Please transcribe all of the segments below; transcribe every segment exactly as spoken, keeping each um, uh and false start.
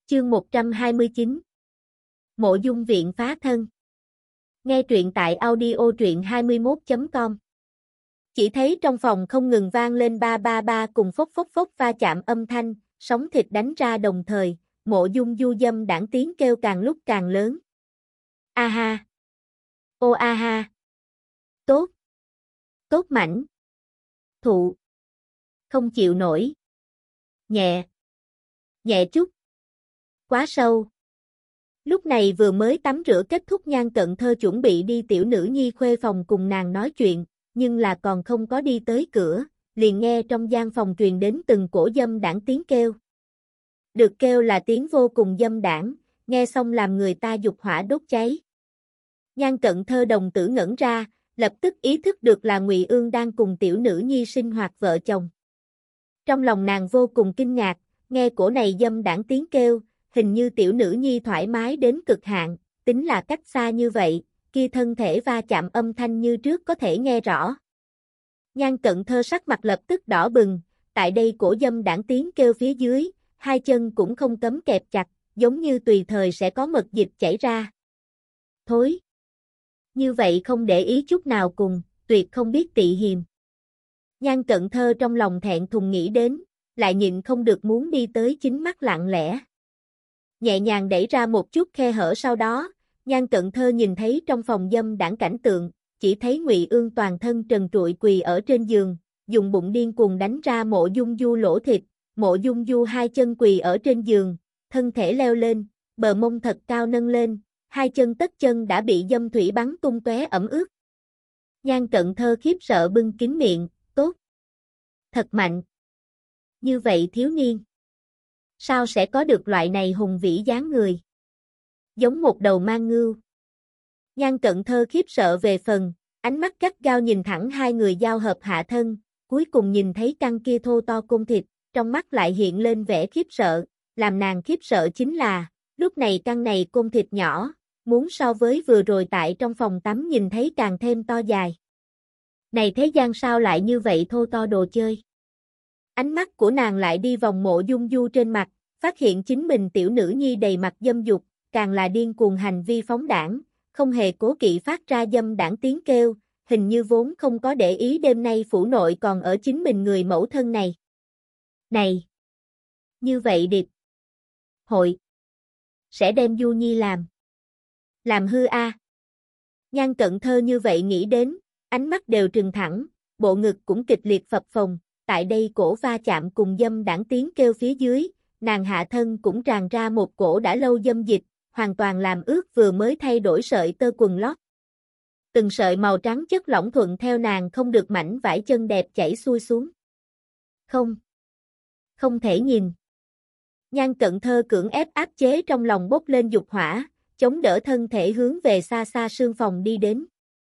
Chương một trăm hai mươi chín Mộ dung viện phá thân. Nghe truyện tại audio truyện hai mươi mốt chấm com. Chỉ thấy trong phòng không ngừng vang lên ba ba ba cùng phốc phốc phốc va chạm âm thanh, sóng thịt đánh ra đồng thời, mộ dung du dâm đãng tiếng kêu càng lúc càng lớn. A ha! Ô a ha! Tốt! Tốt mảnh! Thụ! Không chịu nổi! Nhẹ! Nhẹ chút! Quá sâu! Lúc này vừa mới tắm rửa kết thúc Nhan Cận Thơ chuẩn bị đi tiểu nữ nhi khuê phòng cùng nàng nói chuyện, nhưng là còn không có đi tới cửa, liền nghe trong gian phòng truyền đến từng cổ dâm đãng tiếng kêu. Được kêu là tiếng vô cùng dâm đãng, nghe xong làm người ta dục hỏa đốt cháy. Nhan Cận Thơ đồng tử ngẩn ra, lập tức ý thức được là Ngụy Ương đang cùng tiểu nữ nhi sinh hoạt vợ chồng. Trong lòng nàng vô cùng kinh ngạc, nghe cổ này dâm đãng tiếng kêu, hình như tiểu nữ nhi thoải mái đến cực hạn, tính là cách xa như vậy, kia thân thể va chạm âm thanh như trước có thể nghe rõ. Nhan Cận Thơ sắc mặt lập tức đỏ bừng, tại đây cổ dâm đãng tiếng kêu phía dưới, hai chân cũng không cấm kẹp chặt, giống như tùy thời sẽ có mật dịch chảy ra. Thối! Như vậy không để ý chút nào cùng, tuyệt không biết tị hiềm. Nhan Cận Thơ trong lòng thẹn thùng nghĩ đến, lại nhịn không được muốn đi tới chính mắt lặng lẽ. Nhẹ nhàng đẩy ra một chút khe hở sau đó, Nhan Cận Thơ nhìn thấy trong phòng dâm đãng cảnh tượng, chỉ thấy Ngụy Ương toàn thân trần trụi quỳ ở trên giường, dùng bụng điên cuồng đánh ra mộ dung du lỗ thịt, mộ dung du hai chân quỳ ở trên giường, thân thể leo lên, bờ mông thật cao nâng lên, hai chân tất chân đã bị dâm thủy bắn tung tóe ẩm ướt. Nhan Cận Thơ khiếp sợ bưng kín miệng, tốt. Thật mạnh. Như vậy thiếu niên. Sao sẽ có được loại này hùng vĩ dáng người? Giống một đầu mang ngưu. Nhan Cận Thơ khiếp sợ về phần, ánh mắt gắt gao nhìn thẳng hai người giao hợp hạ thân, cuối cùng nhìn thấy căn kia thô to côn thịt, trong mắt lại hiện lên vẻ khiếp sợ, làm nàng khiếp sợ chính là, lúc này căn này côn thịt nhỏ, muốn so với vừa rồi tại trong phòng tắm nhìn thấy càng thêm to dài. Này thế gian sao lại như vậy thô to đồ chơi? Ánh mắt của nàng lại đi vòng mộ dung du trên mặt, phát hiện chính mình tiểu nữ nhi đầy mặt dâm dục, càng là điên cuồng hành vi phóng đảng, không hề cố kỵ phát ra dâm đảng tiếng kêu, hình như vốn không có để ý đêm nay phủ nội còn ở chính mình người mẫu thân này. Này! Như vậy điệp! Hội! Sẽ đem Du Nhi làm! Làm hư a! Nhan Cận Thơ như vậy nghĩ đến, ánh mắt đều trừng thẳng, bộ ngực cũng kịch liệt phập phồng, tại đây cổ va chạm cùng dâm đãng tiếng kêu phía dưới, nàng hạ thân cũng tràn ra một cổ đã lâu dâm dịch, hoàn toàn làm ướt vừa mới thay đổi sợi tơ quần lót. Từng sợi màu trắng chất lỏng thuận theo nàng không được mảnh vải chân đẹp chảy xuôi xuống. Không. Không thể nhìn. Nhan Cận Thơ cưỡng ép áp chế trong lòng bốc lên dục hỏa, chống đỡ thân thể hướng về xa xa sương phòng đi đến.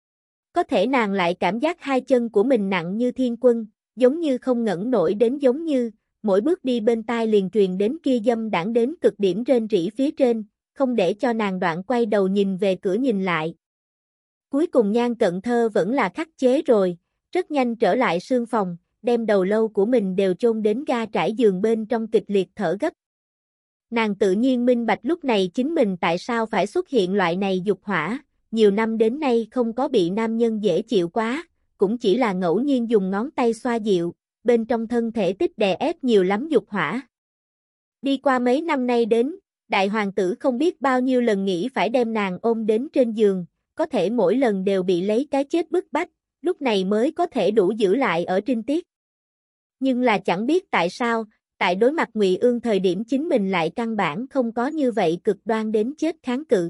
Có thể nàng lại cảm giác hai chân của mình nặng như thiên quân, giống như không ngẩng nổi đến giống như, mỗi bước đi bên tai liền truyền đến kia dâm đãng đến cực điểm rên rỉ phía trên, không để cho nàng đoạn quay đầu nhìn về cửa nhìn lại. Cuối cùng Nhan Cận Thơ vẫn là khắc chế rồi, rất nhanh trở lại sương phòng, đem đầu lâu của mình đều chôn đến ga trải giường bên trong kịch liệt thở gấp. Nàng tự nhiên minh bạch lúc này chính mình tại sao phải xuất hiện loại này dục hỏa, nhiều năm đến nay không có bị nam nhân dễ chịu quá, cũng chỉ là ngẫu nhiên dùng ngón tay xoa dịu, bên trong thân thể tích đè ép nhiều lắm dục hỏa. Đi qua mấy năm nay đến, đại hoàng tử không biết bao nhiêu lần nghĩ phải đem nàng ôm đến trên giường, có thể mỗi lần đều bị lấy cái chết bức bách, lúc này mới có thể đủ giữ lại ở trinh tiết. Nhưng là chẳng biết tại sao, tại đối mặt Ngụy Ương thời điểm chính mình lại căn bản không có như vậy cực đoan đến chết kháng cự.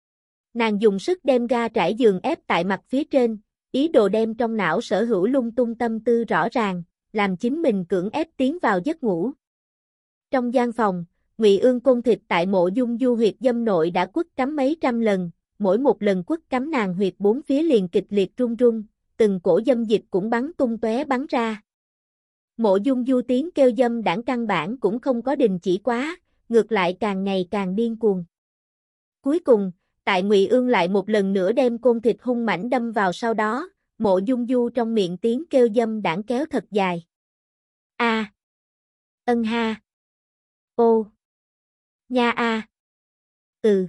Nàng dùng sức đem ga trải giường ép tại mặt phía trên, ý đồ đem trong não sở hữu lung tung tâm tư rõ ràng, làm chính mình cưỡng ép tiến vào giấc ngủ. Trong gian phòng, Ngụy Ương côn thịt tại mộ dung du huyệt dâm nội đã quất cắm mấy trăm lần, mỗi một lần quất cắm nàng huyệt bốn phía liền kịch liệt run run, từng cổ dâm dịch cũng bắn tung tóe bắn ra. Mộ dung du tiếng kêu dâm đãng căn bản cũng không có đình chỉ quá, ngược lại càng ngày càng điên cuồng. Cuối cùng, tại Ngụy Ương lại một lần nữa đem côn thịt hung mãnh đâm vào sau đó, mộ dung du trong miệng tiếng kêu dâm đãng kéo thật dài. A. Ân ha. Ô. Nha a. Ừ.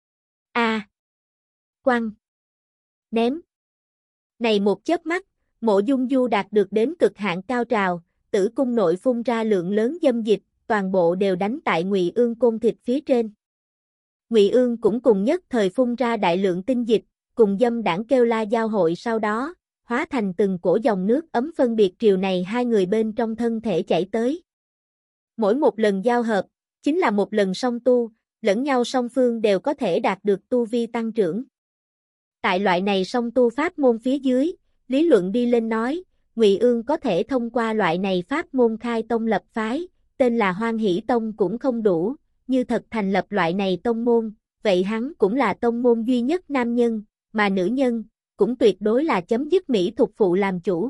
A. Quăng. Ném. Này một chớp mắt, Mộ Dung Du đạt được đến cực hạn cao trào, tử cung nội phun ra lượng lớn dâm dịch, toàn bộ đều đánh tại Ngụy Ương côn thịt phía trên. Ngụy Ương cũng cùng nhất thời phun ra đại lượng tinh dịch, cùng dâm đảng kêu la giao hội sau đó, hóa thành từng cổ dòng nước ấm phân biệt triều này hai người bên trong thân thể chảy tới. Mỗi một lần giao hợp, chính là một lần song tu, lẫn nhau song phương đều có thể đạt được tu vi tăng trưởng. Tại loại này song tu pháp môn phía dưới, lý luận đi lên nói, Ngụy Ương có thể thông qua loại này pháp môn khai tông lập phái, tên là Hoan Hỷ Tông cũng không đủ, như thật thành lập loại này tông môn, vậy hắn cũng là tông môn duy nhất nam nhân, mà nữ nhân, cũng tuyệt đối là chấm dứt mỹ thục phụ làm chủ.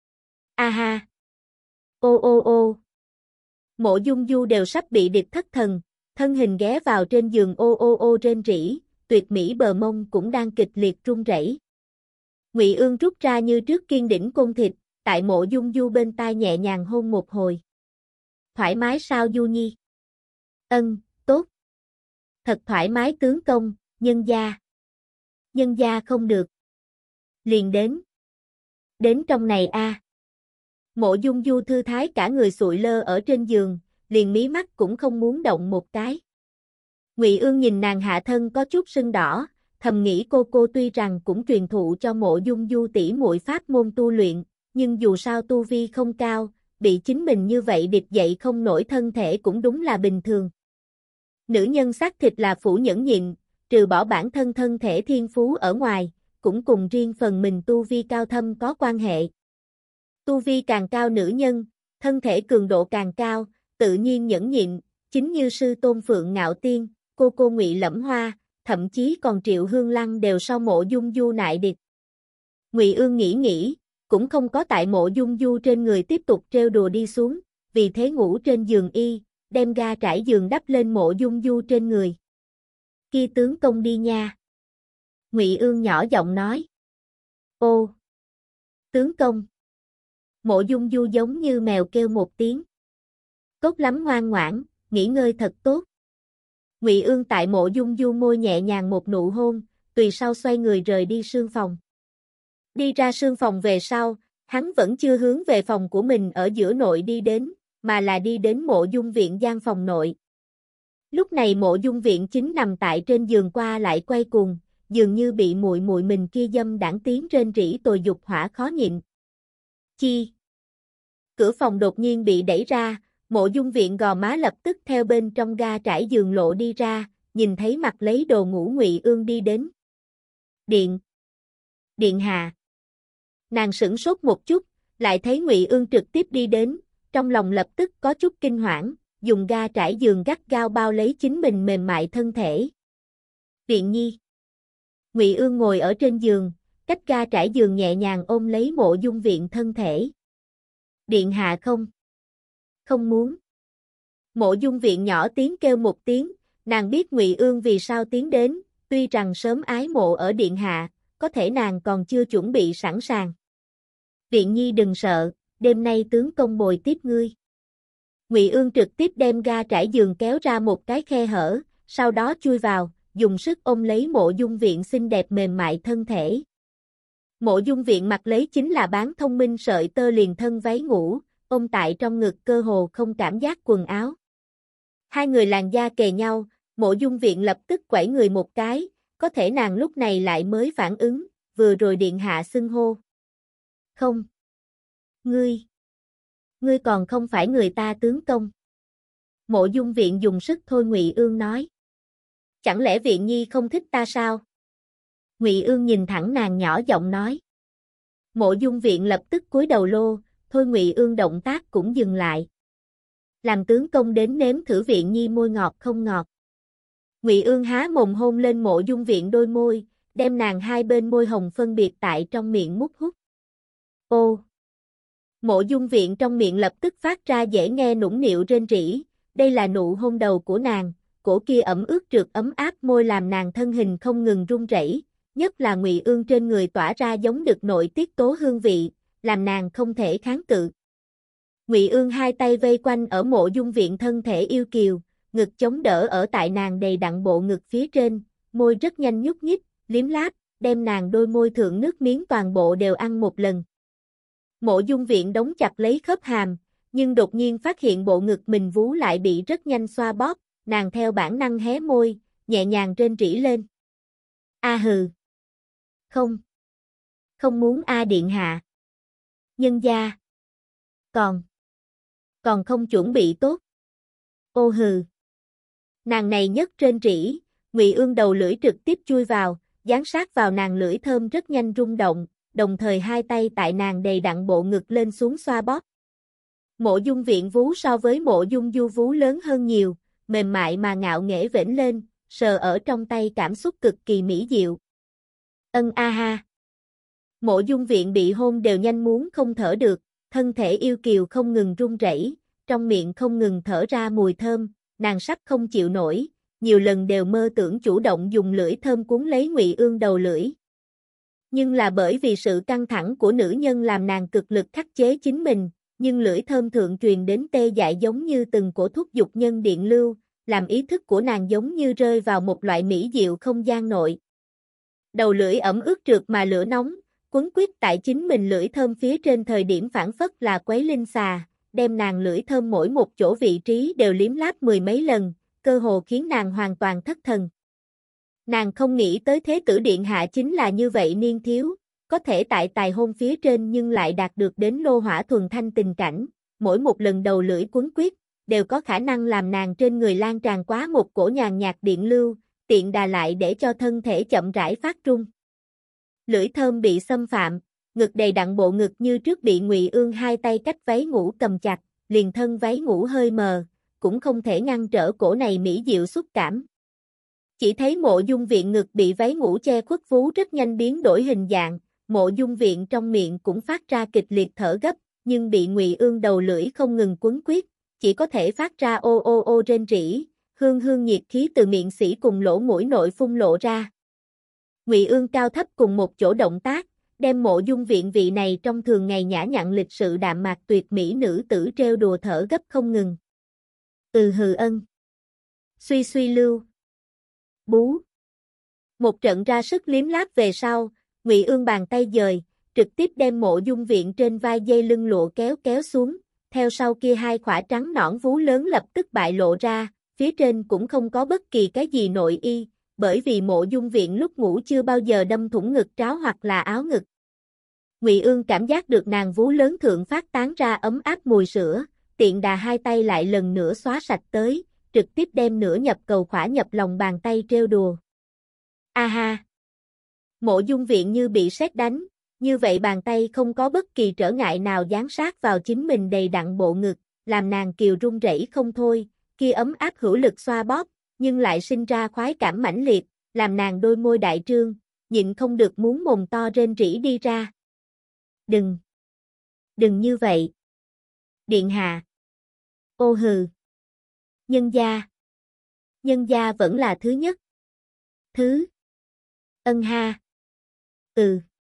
A ha! Ô ô ô! Mộ Dung Du đều sắp bị địch thất thần, thân hình ghé vào trên giường ô ô ô rên rỉ, tuyệt mỹ bờ mông cũng đang kịch liệt run rẩy. Ngụy Ương rút ra như trước kiên đỉnh côn thịt, tại Mộ Dung Du bên tai nhẹ nhàng hôn một hồi. Thoải mái sao Du Nhi? Ân, tốt. Thật thoải mái tướng công, nhân gia. Nhân gia không được. Liền đến. Đến trong này a. À. Mộ Dung Du thư thái cả người sụi lơ ở trên giường, liền mí mắt cũng không muốn động một cái. Ngụy Ương nhìn nàng hạ thân có chút sưng đỏ, thầm nghĩ cô cô tuy rằng cũng truyền thụ cho Mộ Dung Du tỷ muội pháp môn tu luyện, nhưng dù sao tu vi không cao, bị chính mình như vậy địch dậy không nổi thân thể cũng đúng là bình thường. Nữ nhân xác thịt là phủ nhẫn nhịn, trừ bỏ bản thân thân thể thiên phú ở ngoài, cũng cùng riêng phần mình tu vi cao thâm có quan hệ. Tu vi càng cao nữ nhân, thân thể cường độ càng cao, tự nhiên nhẫn nhịn, chính như sư tôn Phượng Ngạo Tiên, cô cô Ngụy Lẫm Hoa, thậm chí còn Triệu Hương Lăng đều sau Mộ Dung Du nại địch. Ngụy Ương nghĩ nghĩ, cũng không có tại Mộ Dung Du trên người tiếp tục trêu đùa đi xuống, vì thế ngủ trên giường y, đem ga trải giường đắp lên Mộ Dung Du trên người. Kia tướng công đi nha. Ngụy Ương nhỏ giọng nói. Ô! Tướng công! Mộ Dung Du giống như mèo kêu một tiếng. Tốt lắm ngoan ngoãn, nghỉ ngơi thật tốt. Ngụy Ương tại Mộ Dung Du môi nhẹ nhàng một nụ hôn, tùy sau xoay người rời đi sương phòng. Đi ra sương phòng về sau, hắn vẫn chưa hướng về phòng của mình ở giữa nội đi đến, mà là đi đến Mộ Dung viện gian phòng nội. Lúc này Mộ Dung viện chính nằm tại trên giường qua lại quay cuồng, dường như bị muội muội mình kia dâm đãng tiếng rên rỉ tồi dục hỏa khó nhịn. Chi? Cửa phòng đột nhiên bị đẩy ra, Mộ Dung viện gò má lập tức theo bên trong ga trải giường lộ đi ra, nhìn thấy mặt lấy đồ ngủ Ngụy Ương đi đến. Điện! Điện hạ! Nàng sửng sốt một chút, lại thấy Ngụy Ương trực tiếp đi đến, trong lòng lập tức có chút kinh hoảng, dùng ga trải giường gắt gao bao lấy chính mình mềm mại thân thể. Viện nhi! Ngụy Ương ngồi ở trên giường, cách ga trải giường nhẹ nhàng ôm lấy Mộ Dung viện thân thể. Điện hạ không? Không muốn. Mộ Dung viện nhỏ tiếng kêu một tiếng, nàng biết Ngụy Ương vì sao tiến đến, tuy rằng sớm ái mộ ở điện hạ, có thể nàng còn chưa chuẩn bị sẵn sàng. Viện nhi đừng sợ, đêm nay tướng công bồi tiếp ngươi. Ngụy Ương trực tiếp đem ga trải giường kéo ra một cái khe hở, sau đó chui vào, dùng sức ôm lấy Mộ Dung viện xinh đẹp mềm mại thân thể. Mộ Dung viện mặc lấy chính là bán thông minh sợi tơ liền thân váy ngủ, ôm tại trong ngực cơ hồ không cảm giác quần áo. Hai người làn da kề nhau, Mộ Dung viện lập tức quẩy người một cái, có thể nàng lúc này lại mới phản ứng, vừa rồi điện hạ xưng hô. Không. Ngươi. Ngươi còn không phải người ta tướng công. Mộ Dung viện dùng sức thôi Ngụy Ương nói. Chẳng lẽ viện nhi không thích ta sao? Ngụy Ương nhìn thẳng nàng nhỏ giọng nói. Mộ Dung viện lập tức cúi đầu lô, thôi Ngụy Ương động tác cũng dừng lại. Làm tướng công đến nếm thử viện nhi môi ngọt không ngọt. Ngụy Ương há mồm hôn lên Mộ Dung viện đôi môi, đem nàng hai bên môi hồng phân biệt tại trong miệng mút hút. Ô! Mộ Dung viện trong miệng lập tức phát ra dễ nghe nũng nịu rên rỉ, đây là nụ hôn đầu của nàng, cổ kia ẩm ướt trượt ấm áp môi làm nàng thân hình không ngừng run rẩy, nhất là Ngụy Ương trên người tỏa ra giống được nội tiết tố hương vị, làm nàng không thể kháng cự. Ngụy Ương hai tay vây quanh ở Mộ Dung viện thân thể yêu kiều, ngực chống đỡ ở tại nàng đầy đặn bộ ngực phía trên, môi rất nhanh nhúc nhích, liếm láp, đem nàng đôi môi thượng nước miếng toàn bộ đều ăn một lần. Mộ Dung Viện đóng chặt lấy khớp hàm, nhưng đột nhiên phát hiện bộ ngực mình vú lại bị rất nhanh xoa bóp, nàng theo bản năng hé môi, nhẹ nhàng rên rỉ lên. A hừ. Không. Không muốn A điện hạ. Nhân gia. Còn. Còn không chuẩn bị tốt. Ô hừ. Nàng này nhất rên rỉ, Ngụy Ương đầu lưỡi trực tiếp chui vào, dán sát vào nàng lưỡi thơm rất nhanh rung động, đồng thời hai tay tại nàng đầy đặn bộ ngực lên xuống xoa bóp. Mộ Dung Viện vú so với Mộ Dung Du vú lớn hơn nhiều, mềm mại mà ngạo nghễ vểnh lên, sờ ở trong tay cảm xúc cực kỳ mỹ diệu. Ân a ha. Mộ Dung Viện bị hôn đều nhanh muốn không thở được, thân thể yêu kiều không ngừng run rẩy, trong miệng không ngừng thở ra mùi thơm, nàng sắp không chịu nổi, nhiều lần đều mơ tưởng chủ động dùng lưỡi thơm cuốn lấy Ngụy Ương đầu lưỡi. Nhưng là bởi vì sự căng thẳng của nữ nhân làm nàng cực lực khắc chế chính mình, nhưng lưỡi thơm thượng truyền đến tê dại giống như từng cổ thuốc dục nhân điện lưu, làm ý thức của nàng giống như rơi vào một loại mỹ diệu không gian nội. Đầu lưỡi ẩm ướt trượt mà lửa nóng, quấn quýt tại chính mình lưỡi thơm phía trên thời điểm phản phất là quấy linh xà, đem nàng lưỡi thơm mỗi một chỗ vị trí đều liếm láp mười mấy lần, cơ hồ khiến nàng hoàn toàn thất thần. Nàng không nghĩ tới Thế tử điện hạ chính là như vậy niên thiếu, có thể tại tài hôn phía trên nhưng lại đạt được đến lô hỏa thuần thanh tình cảnh, mỗi một lần đầu lưỡi quấn quýt, đều có khả năng làm nàng trên người lan tràn quá một cổ nhàn nhạt điện lưu, tiện đà lại để cho thân thể chậm rãi phát trung. Lưỡi thơm bị xâm phạm, ngực đầy đặn bộ ngực như trước bị Ngụy Ương hai tay cách váy ngủ cầm chặt, liền thân váy ngủ hơi mờ, cũng không thể ngăn trở cổ này mỹ diệu xúc cảm. Chỉ thấy Mộ Dung Viện ngực bị váy ngủ che khuất vú rất nhanh biến đổi hình dạng, Mộ Dung Viện trong miệng cũng phát ra kịch liệt thở gấp, nhưng bị Ngụy Ương đầu lưỡi không ngừng quấn quýt, chỉ có thể phát ra ô ô ô rên rỉ, hương hương nhiệt khí từ miệng sĩ cùng lỗ mũi nội phun lộ ra. Ngụy Ương cao thấp cùng một chỗ động tác, đem Mộ Dung Viện vị này trong thường ngày nhã nhặn lịch sự đạm mạc tuyệt mỹ nữ tử trêu đùa thở gấp không ngừng. Ừ hừ ân. Suy suy lưu. Bú. Một trận ra sức liếm láp về sau, Ngụy Ương bàn tay dời, trực tiếp đem Mộ Dung Viện trên vai dây lưng lụa kéo kéo xuống, theo sau kia hai khỏa trắng nõn vú lớn lập tức bại lộ ra, phía trên cũng không có bất kỳ cái gì nội y, bởi vì Mộ Dung Viện lúc ngủ chưa bao giờ đâm thủng ngực tráo hoặc là áo ngực. Ngụy Ương cảm giác được nàng vú lớn thượng phát tán ra ấm áp mùi sữa, tiện đà hai tay lại lần nữa xóa sạch tới, trực tiếp đem nửa nhập cầu khỏa nhập lòng bàn tay trêu đùa. A ha! Mộ Dung Viện như bị sét đánh, như vậy bàn tay không có bất kỳ trở ngại nào dán sát vào chính mình đầy đặn bộ ngực, làm nàng kiều run rẩy không thôi, kia ấm áp hữu lực xoa bóp, nhưng lại sinh ra khoái cảm mãnh liệt, làm nàng đôi môi đại trương, nhịn không được muốn mồm to rên rỉ đi ra. Đừng! Đừng như vậy! Điện hạ! Ô hừ! Nhân gia! Nhân gia vẫn là thứ nhất! Thứ! Ân ha! Ừ!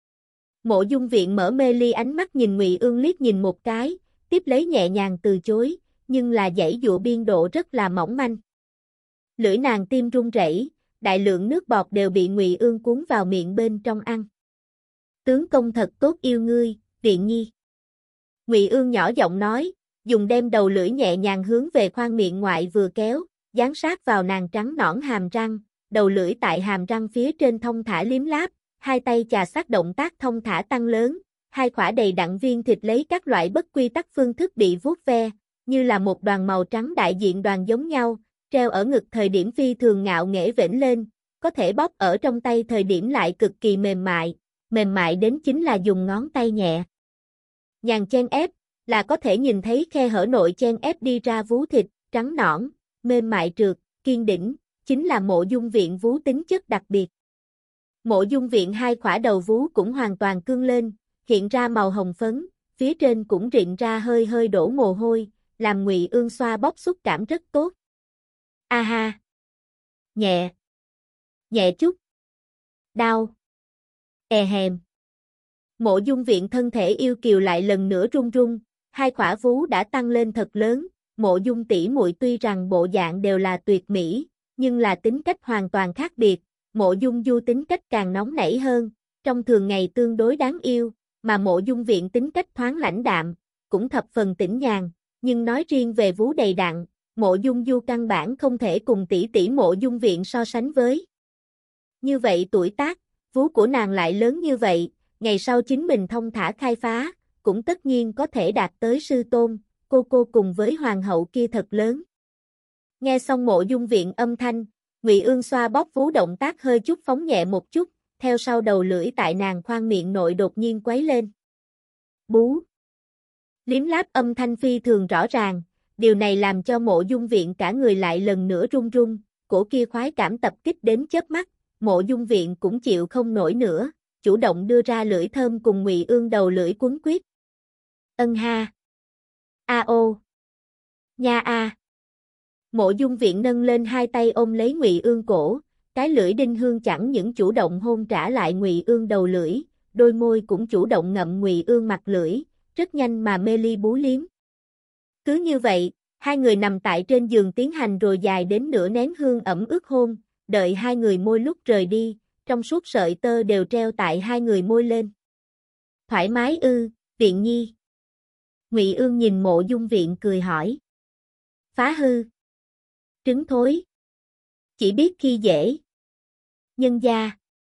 Mộ Dung Viện mở mê ly ánh mắt nhìn Ngụy Ương liếc nhìn một cái, tiếp lấy nhẹ nhàng từ chối, nhưng là dãy dụa biên độ rất là mỏng manh. Lưỡi nàng tim run rẩy, đại lượng nước bọt đều bị Ngụy Ương cuốn vào miệng bên trong ăn. Tướng công thật tốt yêu ngươi, Viện nhi. Ngụy Ương nhỏ giọng nói, dùng đem đầu lưỡi nhẹ nhàng hướng về khoang miệng ngoại vừa kéo, dán sát vào nàng trắng nõn hàm răng, đầu lưỡi tại hàm răng phía trên thông thả liếm láp, hai tay chà sát động tác thông thả tăng lớn, hai khỏa đầy đặn viên thịt lấy các loại bất quy tắc phương thức bị vuốt ve, như là một đoàn màu trắng đại diện đoàn giống nhau, treo ở ngực thời điểm phi thường ngạo nghễ vểnh lên, có thể bóp ở trong tay thời điểm lại cực kỳ mềm mại, mềm mại đến chính là dùng ngón tay nhẹ nhàng chen ép, là có thể nhìn thấy khe hở nội chen ép đi ra vú thịt, trắng nõn, mềm mại trượt, kiên đỉnh, chính là Mộ Dung Viện vú tính chất đặc biệt. Mộ Dung Viện hai khỏa đầu vú cũng hoàn toàn cương lên, hiện ra màu hồng phấn, phía trên cũng rịn ra hơi hơi đổ mồ hôi, làm Ngụy Ương xoa bóp xúc cảm rất tốt. A ha! Nhẹ! Nhẹ chút! Đau! E hèm! Mộ Dung Viện thân thể yêu kiều lại lần nữa run run, hai khỏa vú đã tăng lên thật lớn, Mộ Dung tỷ muội tuy rằng bộ dạng đều là tuyệt mỹ, nhưng là tính cách hoàn toàn khác biệt, Mộ Dung Du tính cách càng nóng nảy hơn, trong thường ngày tương đối đáng yêu, mà Mộ Dung Viện tính cách thoáng lãnh đạm, cũng thập phần tĩnh nhàn, nhưng nói riêng về vú đầy đặn, Mộ Dung Du căn bản không thể cùng tỷ tỷ Mộ Dung Viện so sánh với. Như vậy tuổi tác, vú của nàng lại lớn như vậy, ngày sau chính mình thông thả khai phá, cũng tất nhiên có thể đạt tới sư tôn, cô cô cùng với hoàng hậu kia thật lớn. Nghe xong Mộ Dung Viện âm thanh, Ngụy Ương xoa bóp vú động tác hơi chút phóng nhẹ một chút, theo sau đầu lưỡi tại nàng khoang miệng nội đột nhiên quấy lên. Bú. Liếm láp âm thanh phi thường rõ ràng, điều này làm cho Mộ Dung Viện cả người lại lần nữa run run, cổ kia khoái cảm tập kích đến chớp mắt, Mộ Dung Viện cũng chịu không nổi nữa, chủ động đưa ra lưỡi thơm cùng Ngụy Ương đầu lưỡi quấn quýt. Ân ha. A ô. Nha a. Mộ Dung Viện nâng lên hai tay ôm lấy Ngụy Ương cổ, cái lưỡi đinh hương chẳng những chủ động hôn trả lại Ngụy Ương đầu lưỡi, đôi môi cũng chủ động ngậm Ngụy Ương mặt lưỡi, rất nhanh mà mê ly bú liếm. Cứ như vậy, hai người nằm tại trên giường tiến hành rồi dài đến nửa nén hương ẩm ướt hôn, đợi hai người môi lúc rời đi, trong suốt sợi tơ đều treo tại hai người môi lên. Thoải mái ư, Viện nhi. Ngụy Ương nhìn Mộ Dung Viện cười hỏi. Phá hư. Trứng thối. Chỉ biết khi dễ. Nhân gia.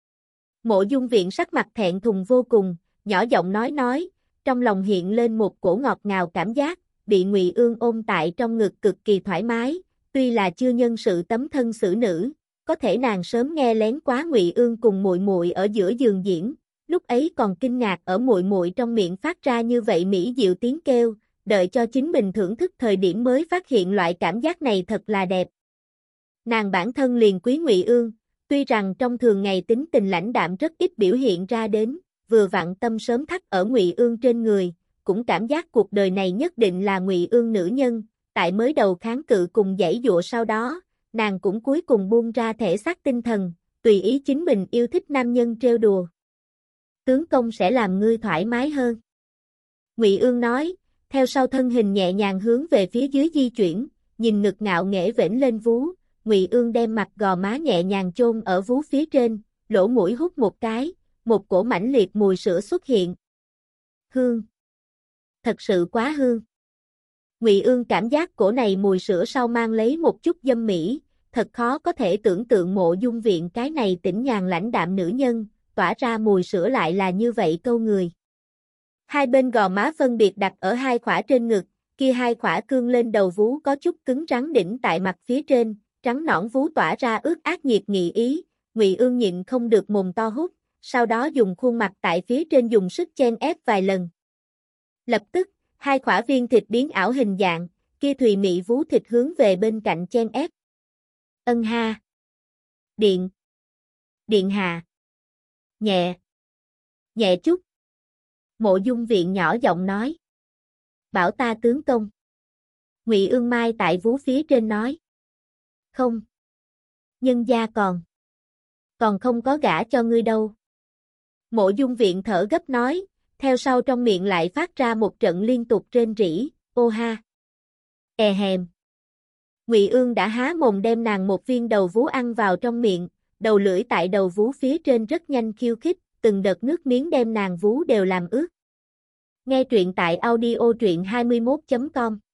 Mộ Dung Viện sắc mặt thẹn thùng vô cùng, nhỏ giọng nói nói, trong lòng hiện lên một cổ ngọt ngào cảm giác, bị Ngụy Ương ôm tại trong ngực cực kỳ thoải mái, tuy là chưa nhân sự tấm thân xử nữ, có thể nàng sớm nghe lén quá Ngụy Ương cùng muội muội ở giữa giường diễn, lúc ấy còn kinh ngạc ở muội muội trong miệng phát ra như vậy mỹ diệu tiếng kêu, đợi cho chính mình thưởng thức thời điểm mới phát hiện loại cảm giác này thật là đẹp. Nàng bản thân liền quý Ngụy Ương, tuy rằng trong thường ngày tính tình lãnh đạm rất ít biểu hiện ra đến, vừa vặn tâm sớm thắt ở Ngụy Ương trên người, cũng cảm giác cuộc đời này nhất định là Ngụy Ương nữ nhân, tại mới đầu kháng cự cùng giãy dụa sau đó, nàng cũng cuối cùng buông ra thể xác tinh thần, tùy ý chính mình yêu thích nam nhân trêu đùa. Tướng công sẽ làm ngươi thoải mái hơn. Ngụy Ương nói, theo sau thân hình nhẹ nhàng hướng về phía dưới di chuyển, nhìn ngực ngạo nghễ vểnh lên vú, Ngụy Ương đem mặt gò má nhẹ nhàng chôn ở vú phía trên, lỗ mũi hút một cái, một cổ mãnh liệt mùi sữa xuất hiện. Hương. Thật sự quá hương. Ngụy Ương cảm giác cổ này mùi sữa sau mang lấy một chút dâm mỹ, thật khó có thể tưởng tượng Mộ Dung Viện cái này tĩnh nhàn lãnh đạm nữ nhân, tỏa ra mùi sữa lại là như vậy câu người. Hai bên gò má phân biệt đặt ở hai khỏa trên ngực, kia hai khỏa cương lên đầu vú có chút cứng rắn đỉnh tại mặt phía trên, trắng nõn vú tỏa ra ướt át nhiệt nghị ý, Ngụy Ương nhịn không được mồm to hút, sau đó dùng khuôn mặt tại phía trên dùng sức chen ép vài lần. Lập tức, hai khỏa viên thịt biến ảo hình dạng, kia thùy mị vú thịt hướng về bên cạnh chen ép. Ân ha. Điện. Điện hà. Nhẹ. Nhẹ chút. Mộ Dung Viện nhỏ giọng nói. Bảo ta tướng công. Ngụy Ương Mai tại vú phía trên nói. Không. Nhân gia còn. Còn không có gả cho ngươi đâu. Mộ Dung Viện thở gấp nói, theo sau trong miệng lại phát ra một trận liên tục rên rỉ, ô ha. E hèm. Ngụy Ương đã há mồm đem nàng một viên đầu vú ăn vào trong miệng, đầu lưỡi tại đầu vú phía trên rất nhanh khiêu khích, từng đợt nước miếng đem nàng vú đều làm ướt. Nghe truyện tại audio truyện hai mươi mốt chấm com